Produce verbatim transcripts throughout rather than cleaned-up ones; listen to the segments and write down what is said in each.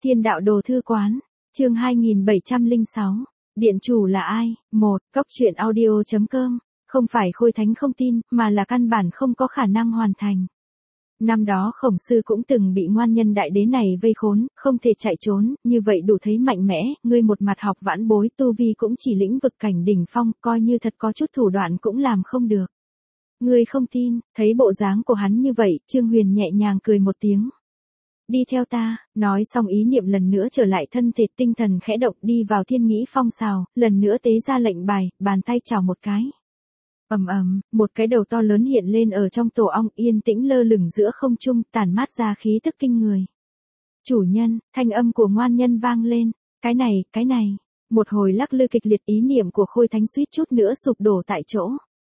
Thiên đạo đồ thư quán, chương hai nghìn bảy trăm lẻ sáu, điện chủ là ai? một. Cốc truyện audio chấm com, không phải Khôi Thánh không tin, mà là căn bản không có khả năng hoàn thành. Năm đó Khổng Sư cũng từng bị ngoan nhân đại đế này vây khốn, không thể chạy trốn, như vậy đủ thấy mạnh mẽ, ngươi một mặt học vãn bối tu vi cũng chỉ lĩnh vực cảnh đỉnh phong, coi như thật có chút thủ đoạn cũng làm không được. Ngươi không tin, thấy bộ dáng của hắn như vậy, Trương Huyền nhẹ nhàng cười một tiếng. Đi theo ta, nói xong ý niệm lần nữa trở lại thân thể, tinh thần khẽ động đi vào thiên nghĩ phong xào, lần nữa tế ra lệnh bài, bàn tay chào một cái. Ầm ầm, một cái đầu to lớn hiện lên ở trong tổ ong, yên tĩnh lơ lửng giữa không trung, tản mát ra khí tức kinh người. Chủ nhân, thanh âm của ngoan nhân vang lên, cái này, cái này, một hồi lắc lư kịch liệt, ý niệm của Khôi Thánh suýt chút nữa sụp đổ tại chỗ.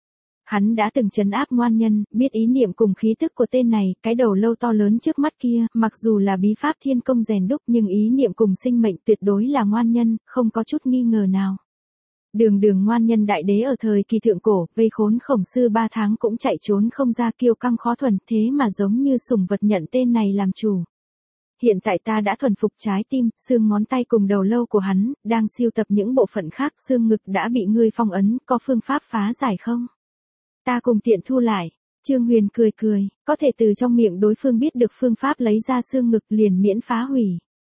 Hắn đã từng trấn áp ngoan nhân, biết ý niệm cùng khí tức của tên này, cái đầu lâu to lớn trước mắt kia, mặc dù là bí pháp thiên công rèn đúc nhưng ý niệm cùng sinh mệnh tuyệt đối là ngoan nhân, không có chút nghi ngờ nào. Đường đường ngoan nhân đại đế ở thời kỳ thượng cổ, vây khốn Khổng Sư ba tháng cũng chạy trốn không ra, kiêu căng khó thuần, thế mà giống như sủng vật nhận tên này làm chủ. Hiện tại ta đã thuần phục trái tim, xương ngón tay cùng đầu lâu của hắn, đang siêu tập những bộ phận khác, xương ngực đã bị ngươi phong ấn, có phương pháp phá giải không? Ta cùng tiện thu lại. Trương Huyền cười cười, có thể từ trong miệng đối phương biết được phương pháp lấy ra xương ngực liền miễn phá hủy.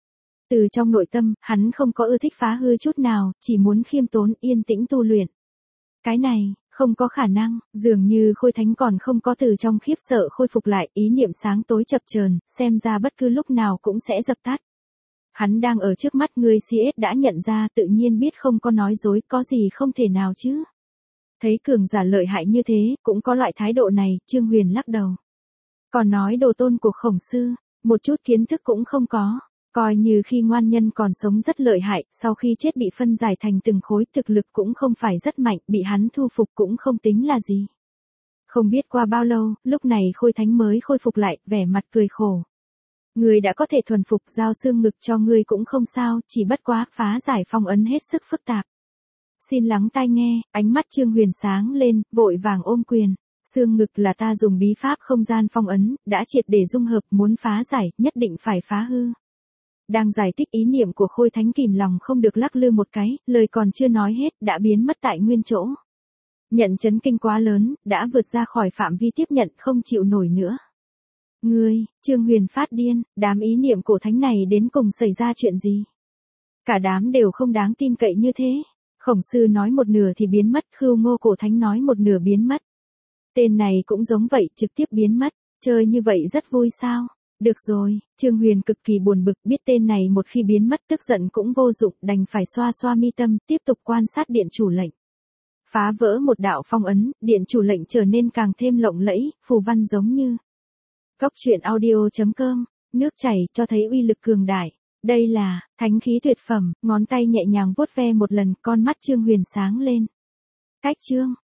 Từ trong nội tâm, hắn không có ưa thích phá hư chút nào, chỉ muốn khiêm tốn yên tĩnh tu luyện. Cái này, không có khả năng, dường như Khôi Thánh còn không có từ trong khiếp sợ khôi phục lại, ý niệm sáng tối chập chờn, xem ra bất cứ lúc nào cũng sẽ dập tắt. Hắn đang ở trước mắt ngươi, xê ét đã nhận ra, tự nhiên biết không có nói dối, có gì không thể nào chứ. Thấy cường giả lợi hại như thế, cũng có loại thái độ này, Trương Huyền lắc đầu. Còn nói đồ tôn của Khổng Sư, một chút kiến thức cũng không có, coi như khi ngoan nhân còn sống rất lợi hại, sau khi chết bị phân giải thành từng khối, thực lực cũng không phải rất mạnh, bị hắn thu phục cũng không tính là gì. Không biết qua bao lâu, lúc này Khôi Thánh mới khôi phục lại, vẻ mặt cười khổ. Ngươi đã có thể thuần phục, giao xương ngực cho ngươi cũng không sao, chỉ bất quá phá giải phong ấn hết sức phức tạp. Xin lắng tai nghe, ánh mắt Trương Huyền sáng lên, vội vàng ôm quyền. Xương ngực là ta dùng bí pháp không gian phong ấn, đã triệt để dung hợp, muốn phá giải, nhất định phải phá hư. Đang giải thích ý niệm của Khôi Thánh, kìm lòng không được lắc lư một cái, lời còn chưa nói hết, đã biến mất tại nguyên chỗ. Nhận chấn kinh quá lớn, đã vượt ra khỏi phạm vi tiếp nhận, không chịu nổi nữa. Ngươi, Trương Huyền phát điên, đám ý niệm cổ thánh này đến cùng xảy ra chuyện gì? Cả đám đều không đáng tin cậy như thế. Khổng Sư nói một nửa thì biến mất, Khưu Ngô cổ thánh nói một nửa biến mất. Tên này cũng giống vậy, trực tiếp biến mất, chơi như vậy rất vui sao? Được rồi, Trương Huyền cực kỳ buồn bực, biết tên này một khi biến mất tức giận cũng vô dụng, đành phải xoa xoa mi tâm, tiếp tục quan sát điện chủ lệnh. Phá vỡ một đạo phong ấn, điện chủ lệnh trở nên càng thêm lộng lẫy, phù văn giống như. Cốc truyện audio chấm com, nước chảy cho thấy uy lực cường đại. Đây là thánh khí tuyệt phẩm, ngón tay nhẹ nhàng vuốt ve một lần, con mắt Trương Huyền sáng lên. Cách chương,